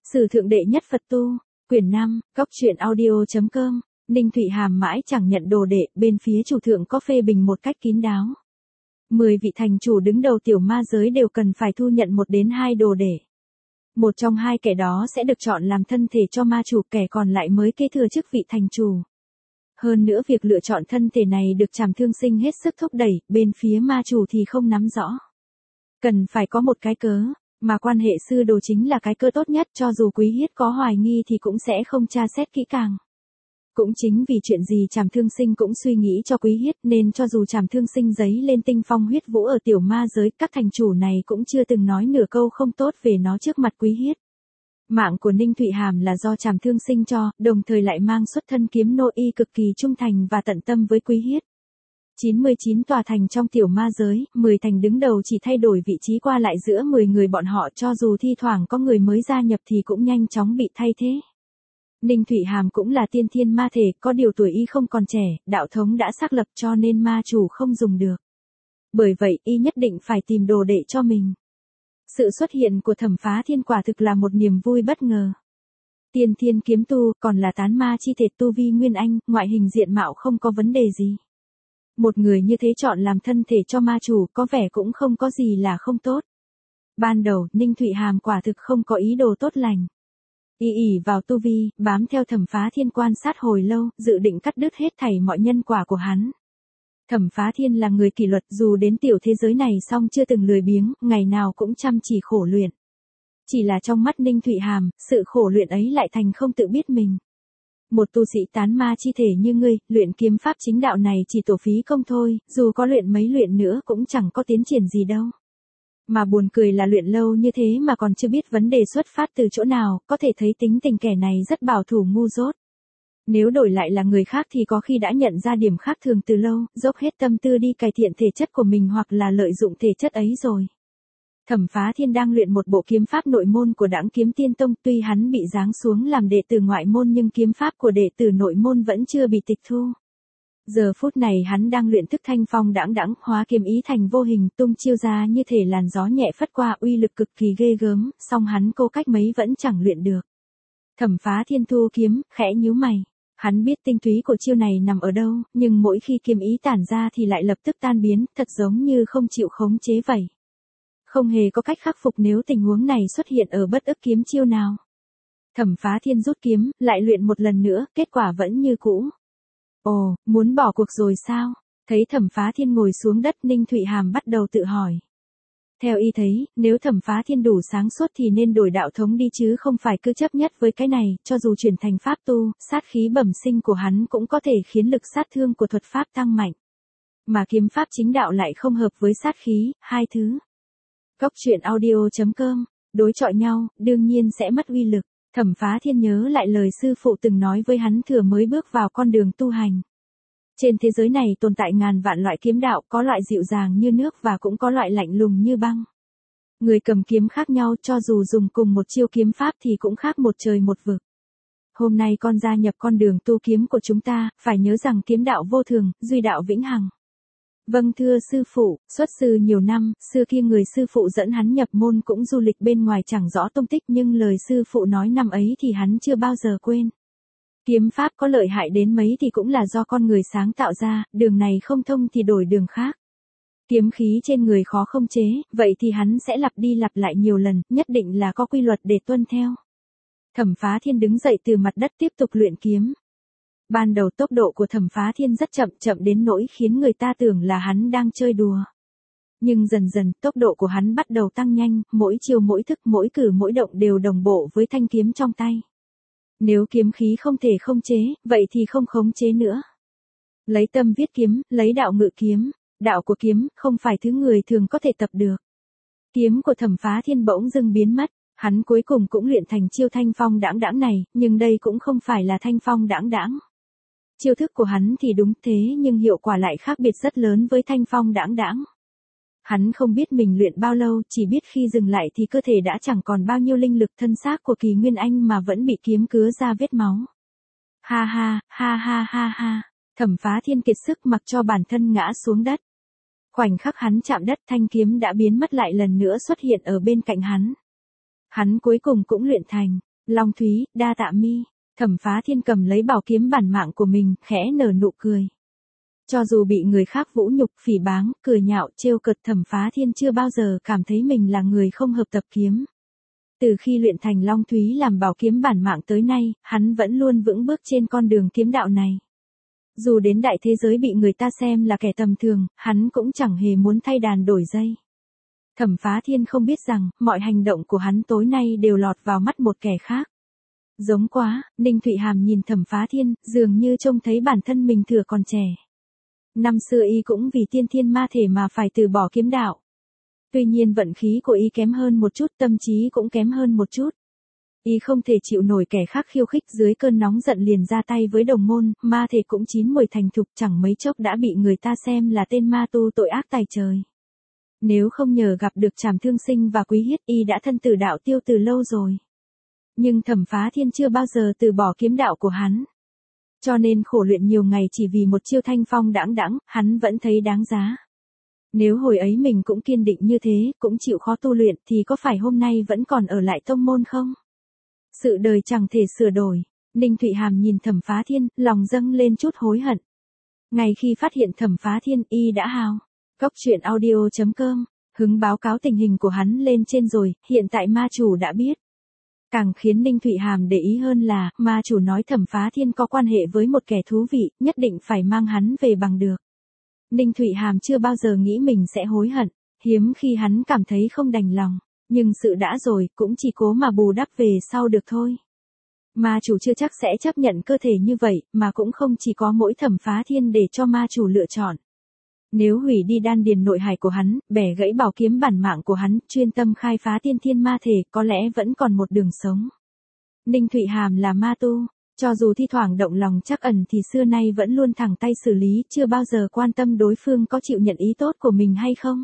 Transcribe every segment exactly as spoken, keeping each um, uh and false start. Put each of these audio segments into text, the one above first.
Sử thượng đệ nhất Phật tu, quyển năm, góc truyện audio.com, Ninh Thụy Hàm mãi chẳng nhận đồ đệ, bên phía chủ thượng có phê bình một cách kín đáo. Mười vị thành chủ đứng đầu tiểu ma giới đều cần phải thu nhận một đến hai đồ đệ. Một trong hai kẻ đó sẽ được chọn làm thân thể cho ma chủ, kẻ còn lại mới kế thừa chức vị thành chủ. Hơn nữa việc lựa chọn thân thể này được Trảm Thương Sinh hết sức thúc đẩy, bên phía ma chủ thì không nắm rõ. Cần phải có một cái cớ, mà quan hệ sư đồ chính là cái cớ tốt nhất, cho dù Quý Hiết có hoài nghi thì cũng sẽ không tra xét kỹ càng. Cũng chính vì chuyện gì Trảm Thương Sinh cũng suy nghĩ cho Quý Hiết, nên cho dù Trảm Thương Sinh giấy lên tinh phong huyết vũ ở tiểu ma giới, các thành chủ này cũng chưa từng nói nửa câu không tốt về nó trước mặt Quý Hiết. Mạng của Ninh Thụy Hàm là do Trảm Thương Sinh cho, đồng thời lại mang xuất thân kiếm nô y cực kỳ trung thành và tận tâm với Quý Hiết. chín mươi chín tòa thành trong tiểu ma giới, mười thành đứng đầu chỉ thay đổi vị trí qua lại giữa mười người bọn họ, cho dù thi thoảng có người mới gia nhập thì cũng nhanh chóng bị thay thế. Ninh Thụy Hàm cũng là tiên thiên ma thể, có điều tuổi y không còn trẻ, đạo thống đã xác lập cho nên ma chủ không dùng được. Bởi vậy y nhất định phải tìm đồ đệ cho mình. Sự xuất hiện của Thẩm Phá Thiên quả thực là một niềm vui bất ngờ. Tiên thiên kiếm tu, còn là tán ma chi thể, tu vi nguyên anh, ngoại hình diện mạo không có vấn đề gì. Một người như thế chọn làm thân thể cho ma chủ có vẻ cũng không có gì là không tốt. Ban đầu, Ninh Thụy Hàm quả thực không có ý đồ tốt lành. Y ỉ vào tu vi, bám theo Thẩm Phá Thiên quan sát hồi lâu, dự định cắt đứt hết thảy mọi nhân quả của hắn. Thẩm Phá Thiên là người kỷ luật, dù đến tiểu thế giới này xong chưa từng lười biếng, ngày nào cũng chăm chỉ khổ luyện. Chỉ là trong mắt Ninh Thụy Hàm, sự khổ luyện ấy lại thành không tự biết mình. Một tu sĩ tán ma chi thể như ngươi, luyện kiếm pháp chính đạo này chỉ tổ phí công thôi, dù có luyện mấy luyện nữa cũng chẳng có tiến triển gì đâu. Mà buồn cười là luyện lâu như thế mà còn chưa biết vấn đề xuất phát từ chỗ nào, có thể thấy tính tình kẻ này rất bảo thủ ngu dốt. Nếu đổi lại là người khác thì có khi đã nhận ra điểm khác thường từ lâu, dốc hết tâm tư đi cải thiện thể chất của mình hoặc là lợi dụng thể chất ấy rồi. Thẩm Phá Thiên đang luyện một bộ kiếm pháp nội môn của Đãng Kiếm Tiên Tông, tuy hắn bị giáng xuống làm đệ tử ngoại môn nhưng kiếm pháp của đệ tử nội môn vẫn chưa bị tịch thu. Giờ phút này hắn đang luyện thức thanh phong đãng đãng, hóa kiếm ý thành vô hình, tung chiêu ra như thể làn gió nhẹ phất qua, uy lực cực kỳ ghê gớm, song hắn cố cách mấy vẫn chẳng luyện được. Thẩm Phá Thiên thu kiếm, khẽ nhíu mày. Hắn biết tinh túy của chiêu này nằm ở đâu, nhưng mỗi khi kiếm ý tản ra thì lại lập tức tan biến, thật giống như không chịu khống chế vậy. Không hề có cách khắc phục nếu tình huống này xuất hiện ở bất ức kiếm chiêu nào. Thẩm Phá Thiên rút kiếm, lại luyện một lần nữa, kết quả vẫn như cũ. Ồ, muốn bỏ cuộc rồi sao? Thấy Thẩm Phá Thiên ngồi xuống đất, Ninh Thụy Hàm bắt đầu tự hỏi. Theo y thấy, nếu Thẩm Phá Thiên đủ sáng suốt thì nên đổi đạo thống đi chứ không phải cứ chấp nhất với cái này, cho dù chuyển thành pháp tu, sát khí bẩm sinh của hắn cũng có thể khiến lực sát thương của thuật pháp tăng mạnh. Mà kiếm pháp chính đạo lại không hợp với sát khí, hai thứ. Góc truyện audio.com, đối chọi nhau, đương nhiên sẽ mất uy lực. Thẩm Phá Thiên nhớ lại lời sư phụ từng nói với hắn thừa mới bước vào con đường tu hành. Trên thế giới này tồn tại ngàn vạn loại kiếm đạo, có loại dịu dàng như nước và cũng có loại lạnh lùng như băng. Người cầm kiếm khác nhau, cho dù dùng cùng một chiêu kiếm pháp thì cũng khác một trời một vực. Hôm nay con gia nhập con đường tu kiếm của chúng ta, phải nhớ rằng kiếm đạo vô thường, duy đạo vĩnh hằng. Vâng thưa sư phụ, xuất sư nhiều năm, xưa kia người sư phụ dẫn hắn nhập môn cũng du lịch bên ngoài chẳng rõ tung tích, nhưng lời sư phụ nói năm ấy thì hắn chưa bao giờ quên. Kiếm pháp có lợi hại đến mấy thì cũng là do con người sáng tạo ra, đường này không thông thì đổi đường khác. Kiếm khí trên người khó không chế, vậy thì hắn sẽ lặp đi lặp lại nhiều lần, nhất định là có quy luật để tuân theo. Thẩm Phá Thiên đứng dậy từ mặt đất tiếp tục luyện kiếm. Ban đầu tốc độ của Thẩm Phá Thiên rất chậm, chậm đến nỗi khiến người ta tưởng là hắn đang chơi đùa. Nhưng dần dần, tốc độ của hắn bắt đầu tăng nhanh, mỗi chiêu mỗi thức mỗi cử mỗi động đều đồng bộ với thanh kiếm trong tay. Nếu kiếm khí không thể khống chế, vậy thì không khống chế nữa. Lấy tâm viết kiếm, lấy đạo ngự kiếm, đạo của kiếm không phải thứ người thường có thể tập được. Kiếm của Thẩm Phá Thiên bỗng dưng biến mất, hắn cuối cùng cũng luyện thành chiêu thanh phong đãng đãng này, nhưng đây cũng không phải là thanh phong đãng đãng. Chiêu thức của hắn thì đúng thế nhưng hiệu quả lại khác biệt rất lớn với thanh phong đãng đãng. Hắn không biết mình luyện bao lâu, chỉ biết khi dừng lại thì cơ thể đã chẳng còn bao nhiêu linh lực, thân xác của Kỳ Nguyên Anh mà vẫn bị kiếm cứa ra vết máu. Ha ha, ha ha ha ha, Thẩm Phá Thiên kiệt sức mặc cho bản thân ngã xuống đất. Khoảnh khắc hắn chạm đất, thanh kiếm đã biến mất, lại lần nữa xuất hiện ở bên cạnh hắn. Hắn cuối cùng cũng luyện thành. Long Thúy, đa tạ mi. Thẩm Phá Thiên cầm lấy bảo kiếm bản mạng của mình, khẽ nở nụ cười. Cho dù bị người khác vũ nhục, phỉ báng, cười nhạo, trêu cợt, Thẩm Phá Thiên chưa bao giờ cảm thấy mình là người không hợp tập kiếm. Từ khi luyện thành Long Thúy làm bảo kiếm bản mạng tới nay, hắn vẫn luôn vững bước trên con đường kiếm đạo này. Dù đến đại thế giới bị người ta xem là kẻ tầm thường, hắn cũng chẳng hề muốn thay đàn đổi dây. Thẩm Phá Thiên không biết rằng, mọi hành động của hắn tối nay đều lọt vào mắt một kẻ khác. Giống quá, Ninh Thụy Hàm nhìn Thẩm Phá Thiên, dường như trông thấy bản thân mình thừa còn trẻ. Năm xưa y cũng vì tiên thiên ma thể mà phải từ bỏ kiếm đạo. Tuy nhiên vận khí của y kém hơn một chút, tâm trí cũng kém hơn một chút. Y không thể chịu nổi kẻ khác khiêu khích, dưới cơn nóng giận liền ra tay với đồng môn, ma thể cũng chín mùi thành thục, chẳng mấy chốc đã bị người ta xem là tên ma tu tội ác tày trời. Nếu không nhờ gặp được Trảm Thương Sinh và Quý Hiết, y đã thân tử đạo tiêu từ lâu rồi. Nhưng Thẩm Phá Thiên chưa bao giờ từ bỏ kiếm đạo của hắn. Cho nên khổ luyện nhiều ngày chỉ vì một chiêu thanh phong đãng đãng, hắn vẫn thấy đáng giá. Nếu hồi ấy mình cũng kiên định như thế, cũng chịu khó tu luyện, thì có phải hôm nay vẫn còn ở lại tông môn không? Sự đời chẳng thể sửa đổi. Ninh Thụy Hàm nhìn Thẩm Phá Thiên, lòng dâng lên chút hối hận. Ngay khi phát hiện Thẩm Phá Thiên, y đã hao. Cốc truyện audio chấm com, hứng báo cáo tình hình của hắn lên trên rồi, hiện tại ma chủ đã biết. Càng khiến Ninh Thụy Hàm để ý hơn là, ma chủ nói Thẩm Phá Thiên có quan hệ với một kẻ thú vị, nhất định phải mang hắn về bằng được. Ninh Thụy Hàm chưa bao giờ nghĩ mình sẽ hối hận, hiếm khi hắn cảm thấy không đành lòng, nhưng sự đã rồi, cũng chỉ cố mà bù đắp về sau được thôi. Ma chủ chưa chắc sẽ chấp nhận cơ thể như vậy, mà cũng không chỉ có mỗi Thẩm Phá Thiên để cho ma chủ lựa chọn. Nếu hủy đi đan điền nội hải của hắn, bẻ gãy bảo kiếm bản mạng của hắn, chuyên tâm khai phá tiên thiên ma thể, có lẽ vẫn còn một đường sống. Ninh Thụy Hàm là ma tu, cho dù thi thoảng động lòng trắc ẩn thì xưa nay vẫn luôn thẳng tay xử lý, chưa bao giờ quan tâm đối phương có chịu nhận ý tốt của mình hay không.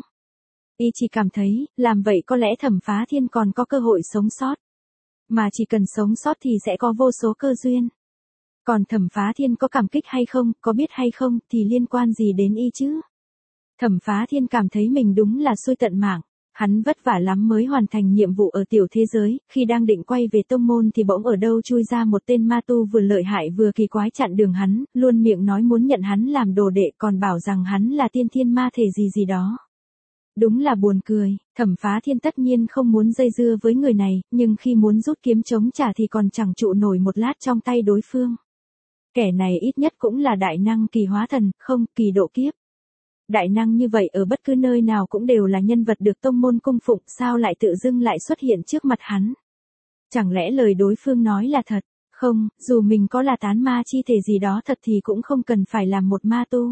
Y chỉ cảm thấy, làm vậy có lẽ Thẩm Phá Thiên còn có cơ hội sống sót. Mà chỉ cần sống sót thì sẽ có vô số cơ duyên. Còn Thẩm Phá Thiên có cảm kích hay không, có biết hay không, thì liên quan gì đến y chứ? Thẩm Phá Thiên cảm thấy mình đúng là xui tận mạng. Hắn vất vả lắm mới hoàn thành nhiệm vụ ở tiểu thế giới, khi đang định quay về tông môn thì bỗng ở đâu chui ra một tên ma tu vừa lợi hại vừa kỳ quái chặn đường hắn, luôn miệng nói muốn nhận hắn làm đồ đệ, còn bảo rằng hắn là tiên thiên ma thể gì gì đó. Đúng là buồn cười, Thẩm Phá Thiên tất nhiên không muốn dây dưa với người này, nhưng khi muốn rút kiếm chống trả thì còn chẳng trụ nổi một lát trong tay đối phương. Kẻ này ít nhất cũng là đại năng kỳ hóa thần, không, kỳ độ kiếp. Đại năng như vậy ở bất cứ nơi nào cũng đều là nhân vật được tông môn cung phụng, sao lại tự dưng lại xuất hiện trước mặt hắn? Chẳng lẽ lời đối phương nói là thật? Không, dù mình có là tán ma chi thể gì đó thật thì cũng không cần phải làm một ma tu.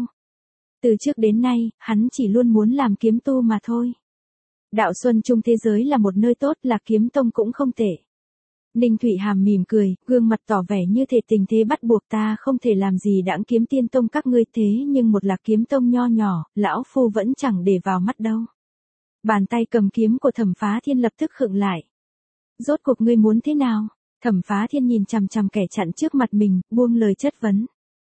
Từ trước đến nay, hắn chỉ luôn muốn làm kiếm tu mà thôi. Đạo Xuân Trung thế giới là một nơi tốt, Lạc Kiếm Tông cũng không tệ. Ninh Thụy Hàm mỉm cười, gương mặt tỏ vẻ như thể tình thế bắt buộc ta không thể làm gì đãng Kiếm Tiên Tông các ngươi, thế nhưng một Lạc Kiếm Tông nho nhỏ, lão phu vẫn chẳng để vào mắt đâu. Bàn tay cầm kiếm của Thẩm Phá Thiên lập tức khựng lại. Rốt cuộc ngươi muốn thế nào? Thẩm Phá Thiên nhìn chằm chằm kẻ chặn trước mặt mình, buông lời chất vấn.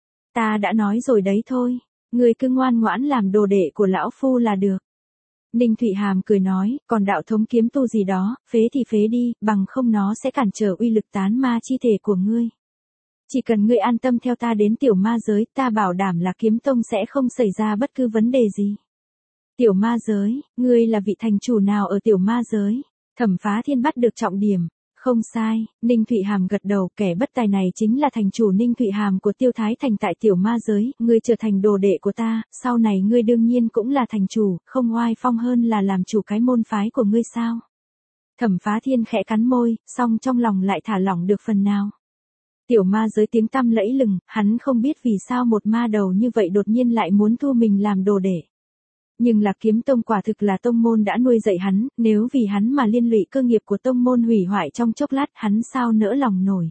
Ta đã nói rồi đấy thôi, ngươi cứ ngoan ngoãn làm đồ đệ của lão phu là được. Ninh Thụy Hàm cười nói, còn đạo thống kiếm tu gì đó, phế thì phế đi, bằng không nó sẽ cản trở uy lực tán ma chi thể của ngươi. Chỉ cần ngươi an tâm theo ta đến tiểu ma giới, ta bảo đảm là Kiếm Tông sẽ không xảy ra bất cứ vấn đề gì. Tiểu ma giới, ngươi là vị thành chủ nào ở tiểu ma giới? Thẩm Phá Thiên bắt được trọng điểm. Không sai, Ninh Thụy Hàm gật đầu, kẻ bất tài này chính là thành chủ Ninh Thụy Hàm của Tiêu Thái Thành tại tiểu ma giới, ngươi trở thành đồ đệ của ta, sau này ngươi đương nhiên cũng là thành chủ, không oai phong hơn là làm chủ cái môn phái của ngươi sao? Thẩm Phá Thiên khẽ cắn môi, song trong lòng lại thả lỏng được phần nào. Tiểu ma giới tiếng tăm lẫy lừng, hắn không biết vì sao một ma đầu như vậy đột nhiên lại muốn thu mình làm đồ đệ. Nhưng Lạc Kiếm Tông quả thực là tông môn đã nuôi dạy hắn, nếu vì hắn mà liên lụy cơ nghiệp của tông môn hủy hoại trong chốc lát, hắn sao nỡ lòng nổi.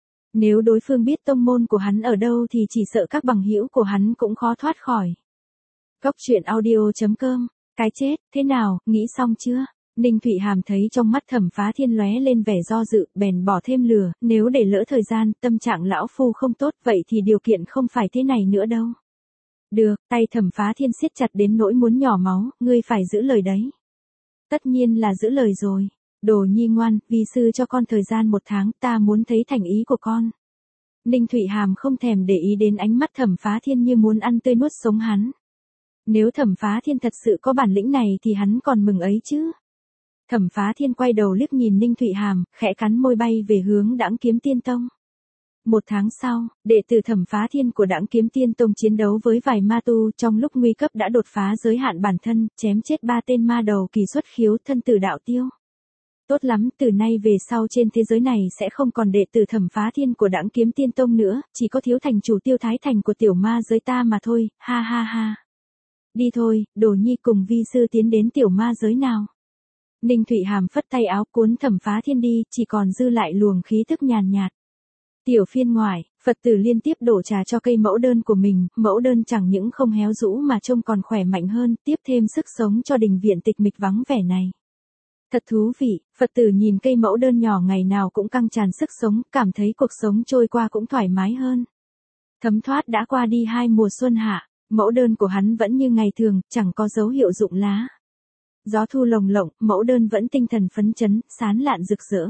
Nếu đối phương biết tông môn của hắn ở đâu thì chỉ sợ các bằng hữu của hắn cũng khó thoát khỏi. Cốc truyện audio chấm com, cái chết, thế nào, nghĩ xong chưa? Ninh Thụy Hàm thấy trong mắt Thẩm Phá Thiên lóe lên vẻ do dự, bèn bỏ thêm lừa, nếu để lỡ thời gian, tâm trạng lão phu không tốt, vậy thì điều kiện không phải thế này nữa đâu. Được, tay Thẩm Phá Thiên siết chặt đến nỗi muốn nhỏ máu, ngươi phải giữ lời đấy. Tất nhiên là giữ lời rồi. Đồ nhi ngoan, vi sư cho con thời gian một tháng, ta muốn thấy thành ý của con. Ninh Thụy Hàm không thèm để ý đến ánh mắt Thẩm Phá Thiên như muốn ăn tươi nuốt sống hắn. Nếu Thẩm Phá Thiên thật sự có bản lĩnh này thì hắn còn mừng ấy chứ. Thẩm Phá Thiên quay đầu liếc nhìn Ninh Thụy Hàm, khẽ cắn môi bay về hướng Đãng Kiếm Tiên Tông. Một tháng sau, đệ tử Thẩm Phá Thiên của Đãng Kiếm Tiên Tông chiến đấu với vài ma tu trong lúc nguy cấp đã đột phá giới hạn bản thân, chém chết ba tên ma đầu kỳ xuất khiếu thân tử đạo tiêu. Tốt lắm, từ nay về sau trên thế giới này sẽ không còn đệ tử Thẩm Phá Thiên của Đãng Kiếm Tiên Tông nữa, chỉ có thiếu thành chủ Tiêu Thái Thành của tiểu ma giới ta mà thôi, ha ha ha. Đi thôi, Đồ nhi cùng vi sư tiến đến tiểu ma giới nào. Ninh Thụy Hàm phất tay áo cuốn Thẩm Phá Thiên đi, chỉ còn dư lại luồng khí thức nhàn nhạt. Tiểu phiên ngoài, Phật tử liên tiếp đổ trà cho cây mẫu đơn của mình, mẫu đơn chẳng những không héo rũ mà trông còn khỏe mạnh hơn, tiếp thêm sức sống cho đình viện tịch mịch vắng vẻ này. Thật thú vị, Phật tử nhìn cây mẫu đơn nhỏ ngày nào cũng căng tràn sức sống, cảm thấy cuộc sống trôi qua cũng thoải mái hơn. Thấm thoát đã qua đi hai mùa xuân hạ, mẫu đơn của hắn vẫn như ngày thường, chẳng có dấu hiệu rụng lá. Gió thu lồng lộng, mẫu đơn vẫn tinh thần phấn chấn, sán lạn rực rỡ.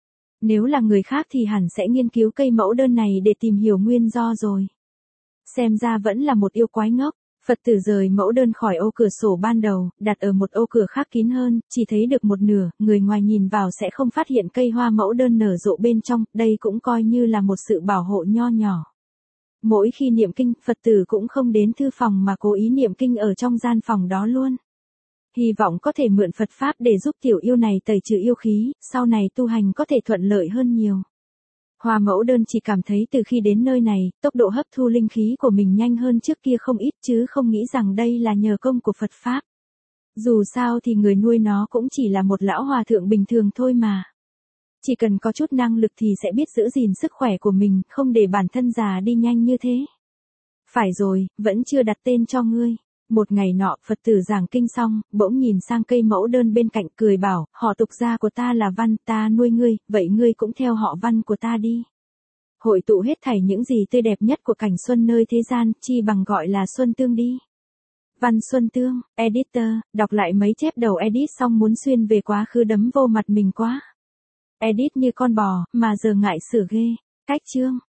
Nếu là người khác thì hẳn sẽ nghiên cứu cây mẫu đơn này để tìm hiểu nguyên do rồi. Xem ra vẫn là một yêu quái ngốc. Phật tử rời mẫu đơn khỏi ô cửa sổ ban đầu, đặt ở một ô cửa khác kín hơn, chỉ thấy được một nửa, người ngoài nhìn vào sẽ không phát hiện cây hoa mẫu đơn nở rộ bên trong, đây cũng coi như là một sự bảo hộ nho nhỏ. Mỗi khi niệm kinh, Phật tử cũng không đến thư phòng mà cố ý niệm kinh ở trong gian phòng đó luôn. Hy vọng có thể mượn Phật Pháp để giúp tiểu yêu này tẩy trừ yêu khí, sau này tu hành có thể thuận lợi hơn nhiều. Hoa mẫu đơn chỉ cảm thấy từ khi đến nơi này, tốc độ hấp thu linh khí của mình nhanh hơn trước kia không ít chứ không nghĩ rằng đây là nhờ công của Phật Pháp. Dù sao thì người nuôi nó cũng chỉ là một lão hòa thượng bình thường thôi mà. Chỉ cần có chút năng lực thì sẽ biết giữ gìn sức khỏe của mình, không để bản thân già đi nhanh như thế. Phải rồi, vẫn chưa đặt tên cho ngươi. Một ngày nọ, Phật tử giảng kinh xong, bỗng nhìn sang cây mẫu đơn bên cạnh cười bảo, họ tục gia của ta là Văn, ta nuôi ngươi, vậy ngươi cũng theo họ Văn của ta đi. Hội tụ hết thảy những gì tươi đẹp nhất của cảnh xuân nơi thế gian, chi bằng gọi là Xuân Tương đi. Văn Xuân Tương, editor, đọc lại mấy chép đầu edit xong muốn xuyên về quá khứ đấm vô mặt mình quá. Edit như con bò, mà giờ ngại sửa ghê. Cách chương.